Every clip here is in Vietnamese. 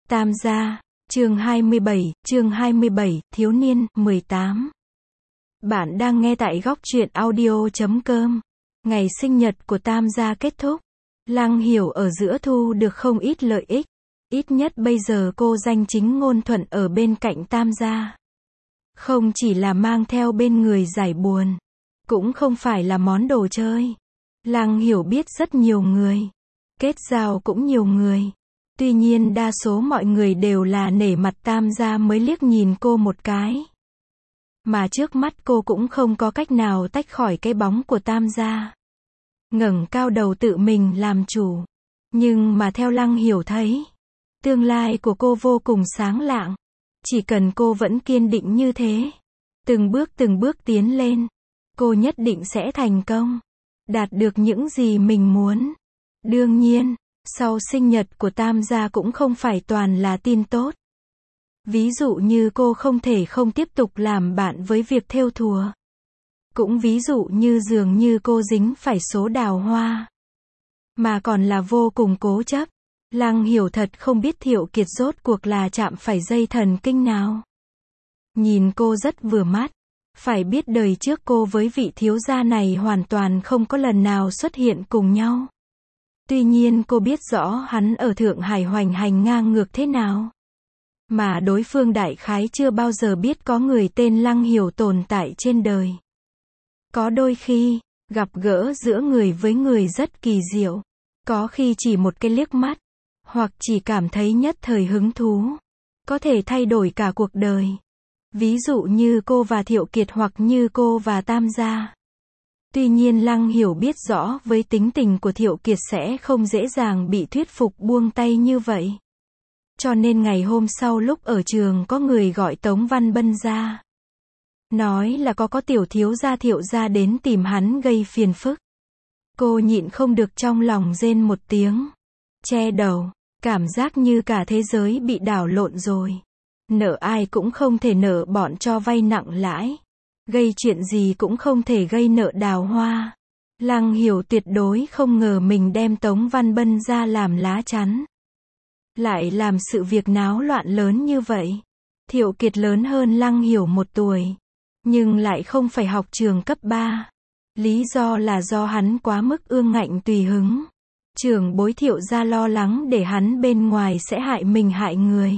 Tam gia, chương 27, thiếu niên, 18. Bạn đang nghe tại góc truyện audio.com. Ngày sinh nhật của Tam gia kết thúc. Lăng Hiểu ở giữa thu được không ít lợi ích. Ít nhất bây giờ cô danh chính ngôn thuận ở bên cạnh Tam gia. Không chỉ là mang theo bên người giải buồn. Cũng không phải là món đồ chơi. Lăng Hiểu biết rất nhiều người. Kết giao cũng nhiều người. Tuy nhiên đa số mọi người đều là nể mặt Tam gia mới liếc nhìn cô một cái. Mà trước mắt cô cũng không có cách nào tách khỏi cái bóng của Tam gia. Ngẩng cao đầu tự mình làm chủ. Nhưng mà theo Lăng Hiểu thấy, tương lai của cô vô cùng sáng lạng. Chỉ cần cô vẫn kiên định như thế, từng bước tiến lên, cô nhất định sẽ thành công, đạt được những gì mình muốn. Đương nhiên, sau sinh nhật của Tam gia cũng không phải toàn là tin tốt. Ví dụ như cô không thể không tiếp tục làm bạn với việc thêu thùa. Cũng ví dụ như dường như cô dính phải số đào hoa. Mà còn là vô cùng cố chấp. Lăng Hiểu thật không biết Thiệu Kiệt rốt cuộc là chạm phải dây thần kinh nào. Nhìn cô rất vừa mắt. Phải biết đời trước cô với vị thiếu gia này hoàn toàn không có lần nào xuất hiện cùng nhau. Tuy nhiên cô biết rõ hắn ở Thượng Hải hoành hành ngang ngược thế nào. Mà đối phương đại khái chưa bao giờ biết có người tên Lăng Hiểu tồn tại trên đời. Có đôi khi, gặp gỡ giữa người với người rất kỳ diệu. Có khi chỉ một cái liếc mắt, hoặc chỉ cảm thấy nhất thời hứng thú, có thể thay đổi cả cuộc đời. Ví dụ như cô và Thiệu Kiệt hoặc như cô và Tam gia. Tuy nhiên Lăng Hiểu biết rõ với tính tình của Thiệu Kiệt sẽ không dễ dàng bị thuyết phục buông tay như vậy. Cho nên ngày hôm sau lúc ở trường có người gọi Tống Văn Bân ra. Nói là có tiểu thiếu gia Thiệu gia đến tìm hắn gây phiền phức. Cô nhịn không được trong lòng rên một tiếng. Che đầu, cảm giác như cả thế giới bị đảo lộn rồi. Nợ ai cũng không thể nợ bọn cho vay nặng lãi. Gây chuyện gì cũng không thể gây nợ đào hoa. Lăng Hiểu tuyệt đối không ngờ mình đem Tống Văn Bân ra làm lá chắn. Lại làm sự việc náo loạn lớn như vậy. Thiệu Kiệt lớn hơn Lăng Hiểu 1 tuổi. Nhưng lại không phải học trường cấp 3. Lý do là do hắn quá mức ương ngạnh tùy hứng. Trưởng bối Thiệu gia lo lắng để hắn bên ngoài sẽ hại mình hại người.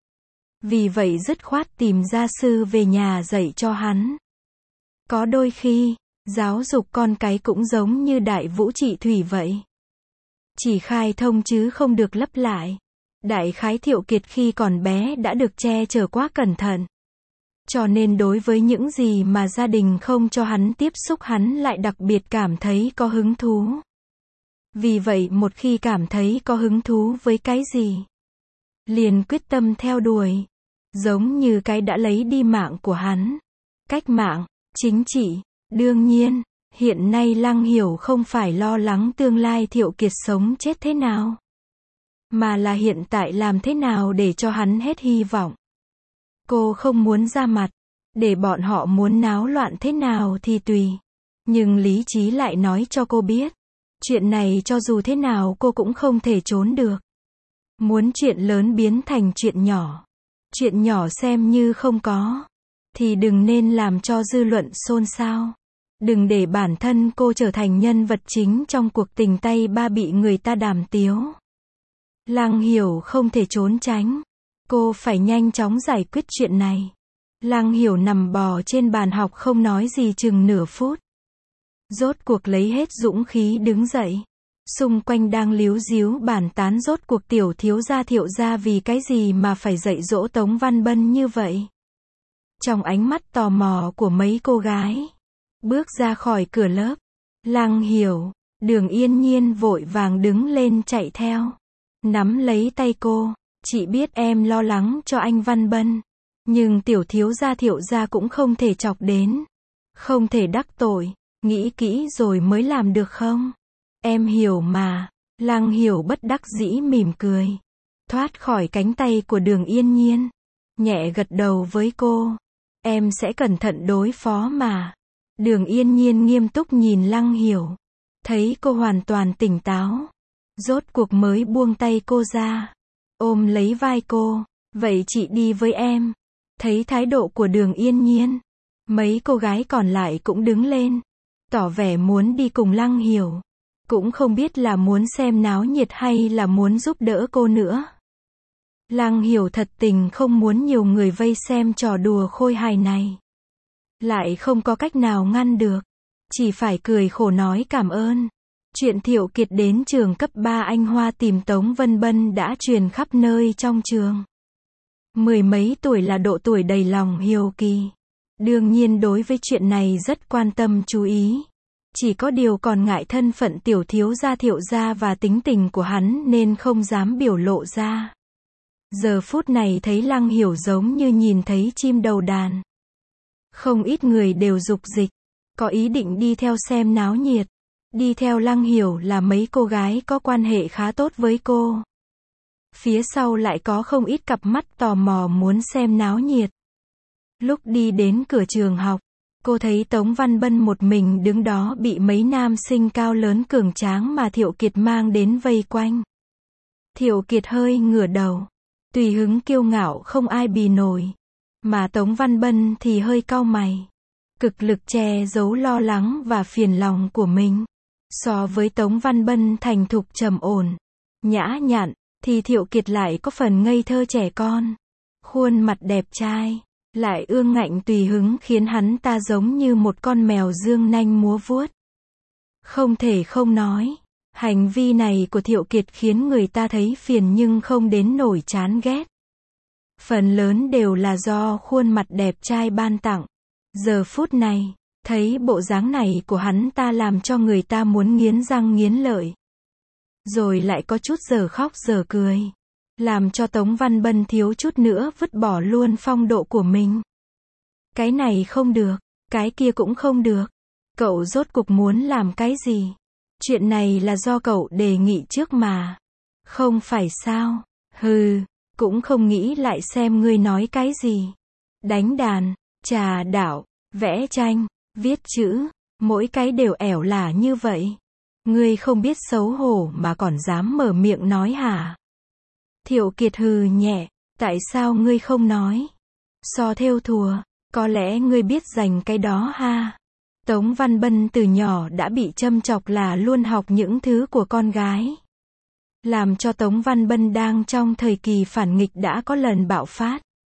Vì vậy dứt khoát tìm gia sư về nhà dạy cho hắn. Có đôi khi, giáo dục con cái cũng giống như đại vũ trị thủy vậy. Chỉ khai thông chứ không được lấp lại. Đại khái Thiệu Kiệt khi còn bé đã được che chở quá cẩn thận. Cho nên đối với những gì mà gia đình không cho hắn tiếp xúc hắn lại đặc biệt cảm thấy có hứng thú. Vì vậy một khi cảm thấy có hứng thú với cái gì, liền quyết tâm theo đuổi. Giống như cái đã lấy đi mạng của hắn. Cách mạng, chính trị. Đương nhiên, hiện nay Lăng Hiểu không phải lo lắng tương lai Thiệu Kiệt sống chết thế nào. Mà là hiện tại làm thế nào để cho hắn hết hy vọng. Cô không muốn ra mặt. Để bọn họ muốn náo loạn thế nào thì tùy. Nhưng lý trí lại nói cho cô biết. Chuyện này cho dù thế nào cô cũng không thể trốn được. Muốn chuyện lớn biến thành chuyện nhỏ. Chuyện nhỏ xem như không có. Thì đừng nên làm cho dư luận xôn xao. Đừng để bản thân cô trở thành nhân vật chính trong cuộc tình tay ba bị người ta đàm tiếu. Lăng Hiểu không thể trốn tránh. Cô phải nhanh chóng giải quyết chuyện này. Lăng Hiểu nằm bò trên bàn học không nói gì chừng nửa phút. Rốt cuộc lấy hết dũng khí đứng dậy. Xung quanh đang líu díu bàn tán rốt cuộc tiểu thiếu gia Thiệu gia vì cái gì mà phải dạy dỗ Tống Văn Bân như vậy. Trong ánh mắt tò mò của mấy cô gái, bước ra khỏi cửa lớp, Lăng Hiểu, Đường Yên Nhiên vội vàng đứng lên chạy theo, nắm lấy tay cô, chị biết em lo lắng cho anh Văn Bân, nhưng tiểu thiếu gia Thiệu gia cũng không thể chọc đến, không thể đắc tội, nghĩ kỹ rồi mới làm được không? Em hiểu mà. Lăng Hiểu bất đắc dĩ mỉm cười, thoát khỏi cánh tay của Đường Yên Nhiên, nhẹ gật đầu với cô. Em sẽ cẩn thận đối phó mà. Đường Yên Nhiên nghiêm túc nhìn Lăng Hiểu, thấy cô hoàn toàn tỉnh táo, rốt cuộc mới buông tay cô ra. ôm lấy vai cô, vậy chị đi với em. Thấy thái độ của Đường Yên Nhiên, mấy cô gái còn lại cũng đứng lên, tỏ vẻ muốn đi cùng Lăng Hiểu. Cũng không biết là muốn xem náo nhiệt hay là muốn giúp đỡ cô nữa. Lăng Hiểu thật tình không muốn nhiều người vây xem trò đùa khôi hài này. Lại không có cách nào ngăn được. Chỉ phải cười khổ nói cảm ơn. Chuyện Thiệu Kiệt đến trường cấp 3 Anh Hoa tìm Tống Vân Bân đã truyền khắp nơi trong trường. Mười mấy tuổi là độ tuổi đầy lòng hiếu kỳ. Đương nhiên đối với chuyện này rất quan tâm chú ý. Chỉ có điều còn ngại thân phận tiểu thiếu gia Thiệu gia và tính tình của hắn nên không dám biểu lộ ra. Giờ phút này thấy Lăng Hiểu giống như nhìn thấy chim đầu đàn. Không ít người đều dục dịch, có ý định đi theo xem náo nhiệt. Đi theo Lăng Hiểu là mấy cô gái có quan hệ khá tốt với cô. Phía sau lại có không ít cặp mắt tò mò muốn xem náo nhiệt. Lúc đi đến cửa trường học, cô thấy Tống Văn Bân một mình đứng đó bị mấy nam sinh cao lớn cường tráng mà Thiệu Kiệt mang đến vây quanh. Thiệu Kiệt hơi ngửa đầu, tùy hứng kiêu ngạo không ai bì nổi. Mà Tống Văn Bân thì hơi cau mày, cực lực che giấu lo lắng và phiền lòng của mình. So với Tống Văn Bân thành thục trầm ổn, nhã nhặn, thì Thiệu Kiệt lại có phần ngây thơ trẻ con. Khuôn mặt đẹp trai, lại ương ngạnh tùy hứng khiến hắn ta giống như một con mèo dương nanh múa vuốt. Không thể không nói, hành vi này của Thiệu Kiệt khiến người ta thấy phiền nhưng không đến nổi chán ghét. Phần lớn đều là do khuôn mặt đẹp trai ban tặng. Giờ phút này, thấy bộ dáng này của hắn ta làm cho người ta muốn nghiến răng nghiến lợi. Rồi lại có chút giờ khóc giờ cười. Làm cho Tống Văn Bân thiếu chút nữa vứt bỏ luôn phong độ của mình. Cái này không được, cái kia cũng không được. Cậu rốt cuộc muốn làm cái gì? Chuyện này là do cậu đề nghị trước mà. Không phải sao? Hừ, cũng không nghĩ lại xem ngươi nói cái gì. Đánh đàn, trà đạo, vẽ tranh, viết chữ, mỗi cái đều ẻo lả như vậy. Ngươi không biết xấu hổ mà còn dám mở miệng nói hả? Thiệu Kiệt hừ nhẹ, tại sao ngươi không nói? So thêu thùa, có lẽ ngươi biết dành cái đó ha? Tống Văn Bân từ nhỏ đã bị châm chọc là luôn học những thứ của con gái. Làm cho Tống Văn Bân đang trong thời kỳ phản nghịch đã có lần bạo phát.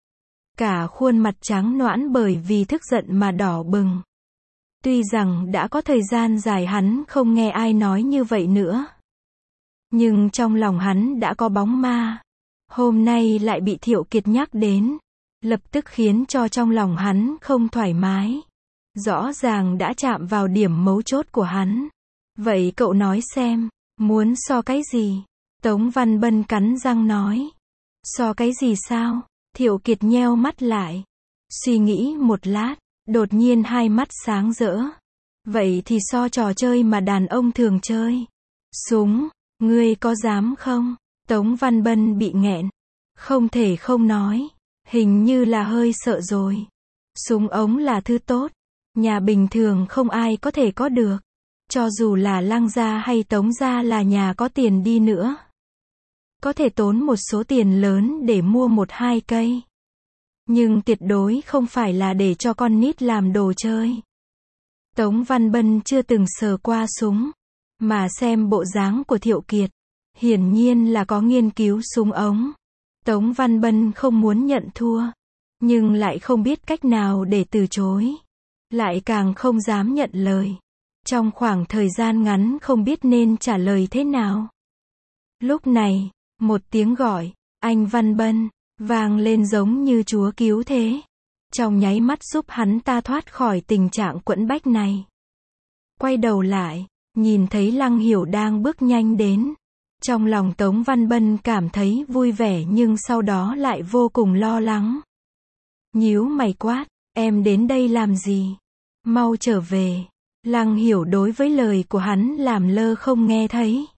Cả khuôn mặt trắng noãn bởi vì tức giận mà đỏ bừng. Tuy rằng đã có thời gian dài hắn không nghe ai nói như vậy nữa. Nhưng trong lòng hắn đã có bóng ma. Hôm nay lại bị Thiệu Kiệt nhắc đến. Lập tức khiến cho trong lòng hắn không thoải mái. Rõ ràng đã chạm vào điểm mấu chốt của hắn. Vậy cậu nói xem, muốn so cái gì? Tống Văn Bân cắn răng nói. So cái gì sao? Thiệu Kiệt nheo mắt lại. Suy nghĩ một lát, đột nhiên hai mắt sáng rỡ. Vậy thì so trò chơi mà đàn ông thường chơi. Súng, ngươi có dám không? Tống Văn Bân bị nghẹn. Không thể không nói. Hình như là hơi sợ rồi. Súng ống là thứ tốt. Nhà bình thường không ai có thể có được. Cho dù là Lăng gia hay Tống gia là nhà có tiền đi nữa. Có thể tốn một số tiền lớn để mua một hai cây. Nhưng tuyệt đối không phải là để cho con nít làm đồ chơi. Tống Văn Bân chưa từng sờ qua súng. Mà xem bộ dáng của Thiệu Kiệt. Hiển nhiên là có nghiên cứu súng ống. Tống Văn Bân không muốn nhận thua. Nhưng lại không biết cách nào để từ chối. Lại càng không dám nhận lời. Trong khoảng thời gian ngắn không biết nên trả lời thế nào. Lúc này, một tiếng gọi, anh Văn Bân, vang lên giống như Chúa cứu thế. Trong nháy mắt giúp hắn ta thoát khỏi tình trạng quẫn bách này. Quay đầu lại, nhìn thấy Lăng Hiểu đang bước nhanh đến. Trong lòng Tống Văn Bân cảm thấy vui vẻ nhưng sau đó lại vô cùng lo lắng. Nhíu mày quát, em đến đây làm gì? Mau trở về. Lăng Hiểu đối với lời của hắn làm lơ không nghe thấy.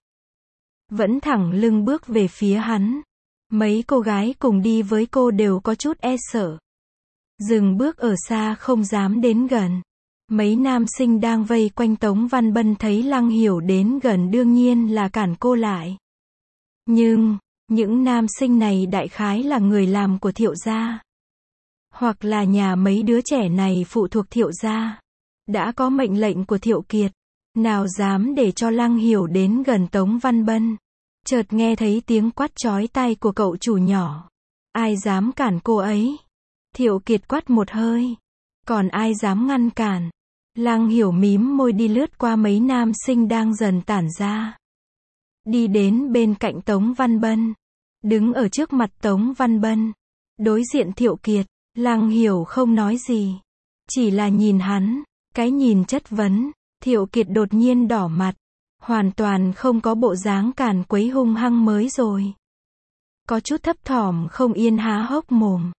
Vẫn thẳng lưng bước về phía hắn. Mấy cô gái cùng đi với cô đều có chút e sợ. Dừng bước ở xa không dám đến gần. Mấy nam sinh đang vây quanh Tống Văn Bân thấy Lăng Hiểu đến gần đương nhiên là cản cô lại. Nhưng, Những nam sinh này đại khái là người làm của Thiệu gia. Hoặc là nhà mấy đứa trẻ này phụ thuộc Thiệu gia. Đã có mệnh lệnh của Thiệu Kiệt. Nào dám để cho Lăng Hiểu đến gần Tống Văn Bân. Chợt nghe thấy tiếng quát chói tai của cậu chủ nhỏ. Ai dám cản cô ấy? Thiệu Kiệt quát một hơi. Còn ai dám ngăn cản? Lăng Hiểu mím môi đi lướt qua mấy nam sinh đang dần tản ra. Đi đến bên cạnh Tống Văn Bân. Đứng ở trước mặt Tống Văn Bân. Đối diện Thiệu Kiệt. Lăng Hiểu không nói gì. Chỉ là nhìn hắn. Cái nhìn chất vấn. Thiệu Kiệt đột nhiên đỏ mặt. Hoàn toàn không có bộ dáng càn quấy hung hăng mới rồi. Có chút thấp thỏm không yên há hốc mồm.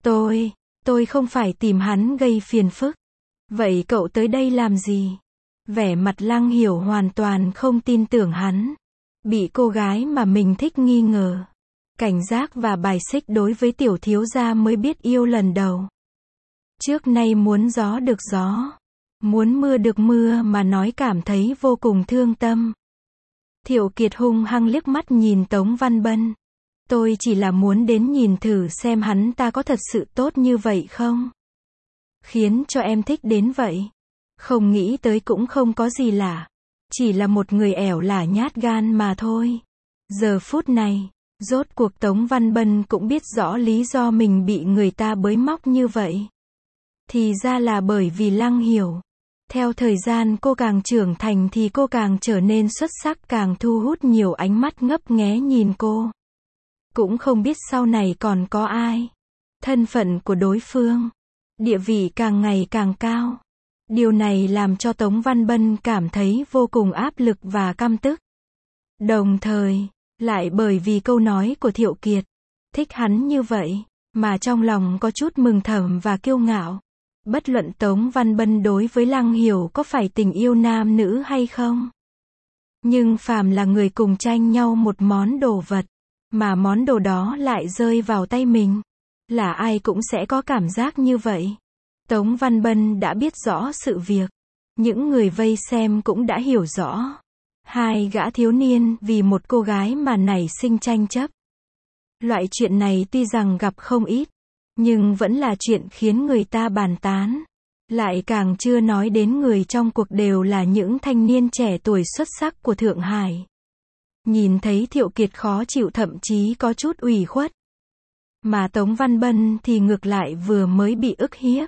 Tôi không phải tìm hắn gây phiền phức. Vậy cậu tới đây làm gì? Vẻ mặt Lăng Hiểu hoàn toàn không tin tưởng hắn. Bị cô gái mà mình thích nghi ngờ. Cảnh giác và bài xích đối với tiểu thiếu gia mới biết yêu lần đầu. Trước nay muốn gió được gió. Muốn mưa được mưa mà nói cảm thấy vô cùng thương tâm. Thiệu Kiệt hung hăng liếc mắt nhìn Tống Văn Bân. Tôi chỉ là muốn đến nhìn thử xem hắn ta có thật sự tốt như vậy không? Khiến cho em thích đến vậy. Không nghĩ tới cũng không có gì lạ. Chỉ là một người ẻo lả nhát gan mà thôi. Giờ phút này, rốt cuộc Tống Văn Bân cũng biết rõ lý do mình bị người ta bới móc như vậy. Thì ra là bởi vì Lăng Hiểu. Theo thời gian cô càng trưởng thành thì cô càng trở nên xuất sắc, càng thu hút nhiều ánh mắt ngấp nghé nhìn cô. Cũng không biết sau này còn có ai. Thân phận của đối phương, địa vị càng ngày càng cao. Điều này làm cho Tống Văn Bân cảm thấy vô cùng áp lực và căm tức. Đồng thời, lại bởi vì câu nói của Thiệu Kiệt, thích hắn như vậy, mà trong lòng có chút mừng thầm và kiêu ngạo. Bất luận Tống Văn Bân đối với Lăng Hiểu có phải tình yêu nam nữ hay không. Nhưng phàm là người cùng tranh nhau một món đồ vật, mà món đồ đó lại rơi vào tay mình, là ai cũng sẽ có cảm giác như vậy. Tống Văn Bân đã biết rõ sự việc. Những người vây xem cũng đã hiểu rõ. Hai gã thiếu niên vì một cô gái mà nảy sinh tranh chấp. Loại chuyện này tuy rằng gặp không ít, nhưng vẫn là chuyện khiến người ta bàn tán. Lại càng chưa nói đến người trong cuộc đều là những thanh niên trẻ tuổi xuất sắc của Thượng Hải. Nhìn thấy Thiệu Kiệt khó chịu, thậm chí có chút ủy khuất. Mà Tống Văn Bân thì ngược lại vừa mới bị ức hiếp,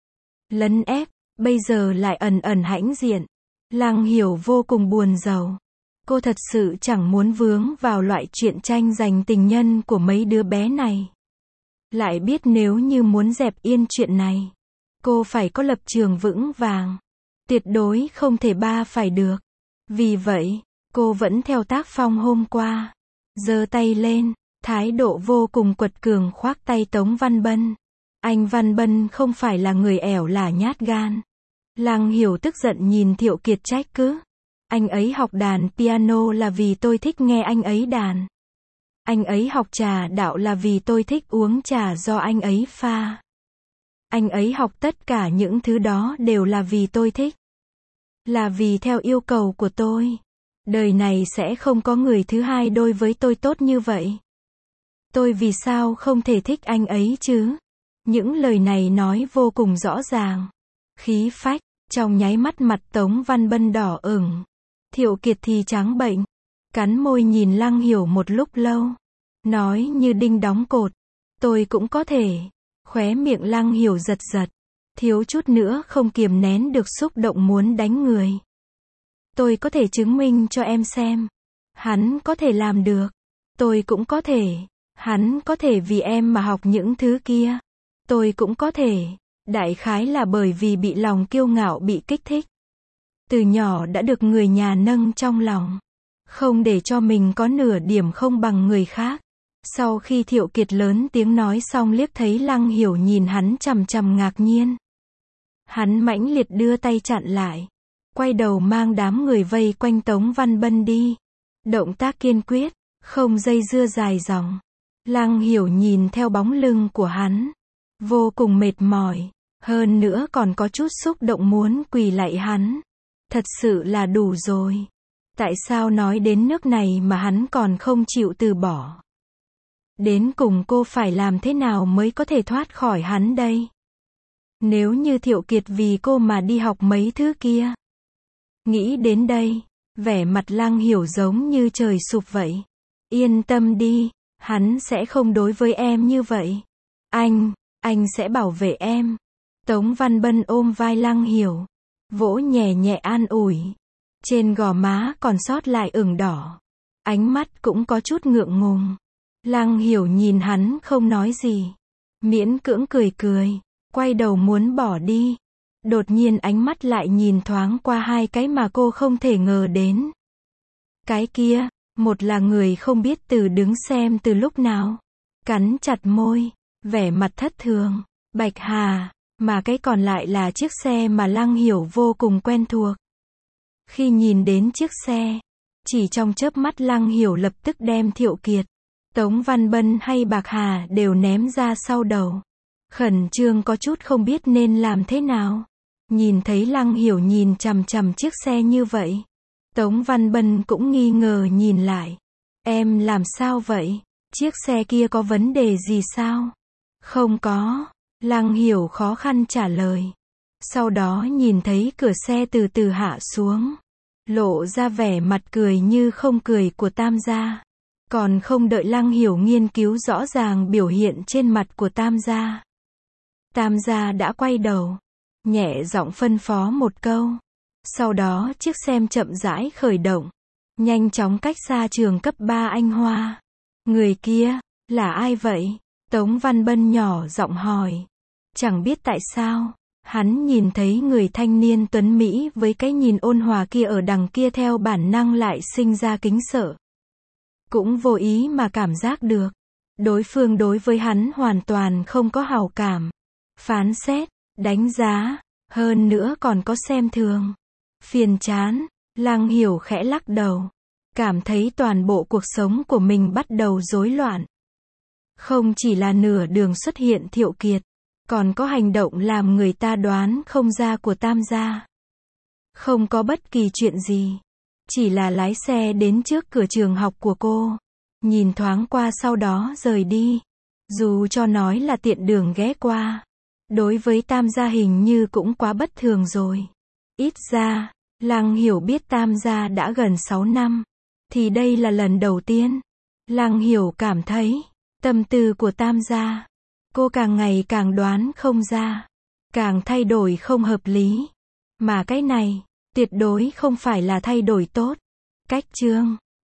lấn ép, bây giờ lại ẩn ẩn hãnh diện. Lăng Hiểu vô cùng buồn rầu. Cô thật sự chẳng muốn vướng vào loại chuyện tranh giành tình nhân của mấy đứa bé này. Lại biết nếu như muốn dẹp yên chuyện này, cô phải có lập trường vững vàng. Tuyệt đối không thể phải được. Vì vậy, cô vẫn theo tác phong hôm qua. Giơ tay lên, thái độ vô cùng quật cường khoác tay Tống Văn Bân. Anh Văn Bân không phải là người ẻo lả nhát gan. Lăng Hiểu tức giận nhìn Thiệu Kiệt trách cứ. Anh ấy học đàn piano là vì tôi thích nghe anh ấy đàn. Anh ấy học trà đạo là vì tôi thích uống trà do anh ấy pha. Anh ấy học tất cả những thứ đó đều là vì tôi thích. Là vì theo yêu cầu của tôi. Đời này sẽ không có người thứ hai đối với tôi tốt như vậy. Tôi vì sao không thể thích anh ấy chứ? Những lời này nói vô cùng rõ ràng. Khí phách, trong nháy mắt mặt Tống Văn Bân đỏ ửng. Thiệu Kiệt thì trắng bệch, cắn môi nhìn Lăng Hiểu một lúc lâu. Nói như đinh đóng cột. Tôi cũng có thể. Khóe miệng Lăng Hiểu giật giật. Thiếu chút nữa không kiềm nén được xúc động muốn đánh người. Tôi có thể chứng minh cho em xem. Hắn có thể làm được. Tôi cũng có thể. Hắn có thể vì em mà học những thứ kia. Tôi cũng có thể. Đại khái là bởi vì bị lòng kiêu ngạo bị kích thích. Từ nhỏ đã được người nhà nâng trong lòng. Không để cho mình có nửa điểm không bằng người khác. Sau khi Thiệu Kiệt lớn tiếng nói xong liếc thấy Lăng Hiểu nhìn hắn chằm chằm ngạc nhiên. Hắn mãnh liệt đưa tay chặn lại. Quay đầu mang đám người vây quanh Tống Văn Bân đi. Động tác kiên quyết, không dây dưa dài dòng. Lăng Hiểu nhìn theo bóng lưng của hắn. Vô cùng mệt mỏi. Hơn nữa còn có chút xúc động muốn quỳ lạy hắn. Thật sự là đủ rồi. Tại sao nói đến nước này mà hắn còn không chịu từ bỏ? Đến cùng cô phải làm thế nào mới có thể thoát khỏi hắn đây? Nếu như Thiệu Kiệt vì cô mà đi học mấy thứ kia. Nghĩ đến đây, vẻ mặt Lăng Hiểu giống như trời sụp vậy. Yên tâm đi, hắn sẽ không đối với em như vậy. Anh sẽ bảo vệ em. Tống Văn Bân ôm vai Lăng Hiểu, vỗ nhẹ nhẹ an ủi. Trên gò má còn sót lại ửng đỏ. Ánh mắt cũng có chút ngượng ngùng. Lăng Hiểu nhìn hắn không nói gì. Miễn cưỡng cười cười, quay đầu muốn bỏ đi. Đột nhiên ánh mắt lại nhìn thoáng qua hai cái mà cô không thể ngờ đến. Cái kia, một là người không biết từ đứng xem từ lúc nào. Cắn chặt môi, vẻ mặt thất thường. Bạch Hà, mà cái còn lại là chiếc xe mà Lăng Hiểu vô cùng quen thuộc. Khi nhìn đến chiếc xe, chỉ trong chớp mắt Lăng Hiểu lập tức đem Thiệu Kiệt, Tống Văn Bân hay Bạc Hà đều ném ra sau đầu. Khẩn trương có chút không biết nên làm thế nào. Nhìn thấy Lăng Hiểu nhìn chằm chằm chiếc xe như vậy. Tống Văn Bân cũng nghi ngờ nhìn lại. Em làm sao vậy? Chiếc xe kia có vấn đề gì sao? Không có. Lăng Hiểu khó khăn trả lời. Sau đó nhìn thấy cửa xe từ từ hạ xuống. Lộ ra vẻ mặt cười như không cười của Tam gia. Còn không đợi Lăng Hiểu nghiên cứu rõ ràng biểu hiện trên mặt của Tam gia. Tam gia đã quay đầu, nhẹ giọng phân phó một câu. Sau đó chiếc xe chậm rãi khởi động, nhanh chóng cách xa trường cấp 3 Anh Hoa. Người kia, là ai vậy? Tống Văn Bân nhỏ giọng hỏi. Chẳng biết tại sao, hắn nhìn thấy người thanh niên tuấn Mỹ với cái nhìn ôn hòa kia ở đằng kia theo bản năng lại sinh ra kính sợ. Cũng vô ý mà cảm giác được, đối phương đối với hắn hoàn toàn không có hảo cảm. Phán xét, đánh giá, hơn nữa còn có xem thường. Phiền chán, Lăng Hiểu khẽ lắc đầu. Cảm thấy toàn bộ cuộc sống của mình bắt đầu rối loạn. Không chỉ là nửa đường xuất hiện Thiệu Kiệt, còn có hành động làm người ta đoán không ra của Tam gia. Không có bất kỳ chuyện gì. Chỉ là lái xe đến trước cửa trường học của cô. Nhìn thoáng qua sau đó rời đi. Dù cho nói là tiện đường ghé qua. Đối với Tam gia hình như cũng quá bất thường rồi. Ít ra, Lăng Hiểu biết Tam gia đã gần 6 năm. Thì đây là lần đầu tiên. Lăng Hiểu cảm thấy, tâm tư của Tam gia, cô càng ngày càng đoán không ra. Càng thay đổi không hợp lý. Mà cái này, tuyệt đối không phải là thay đổi tốt. Cách chương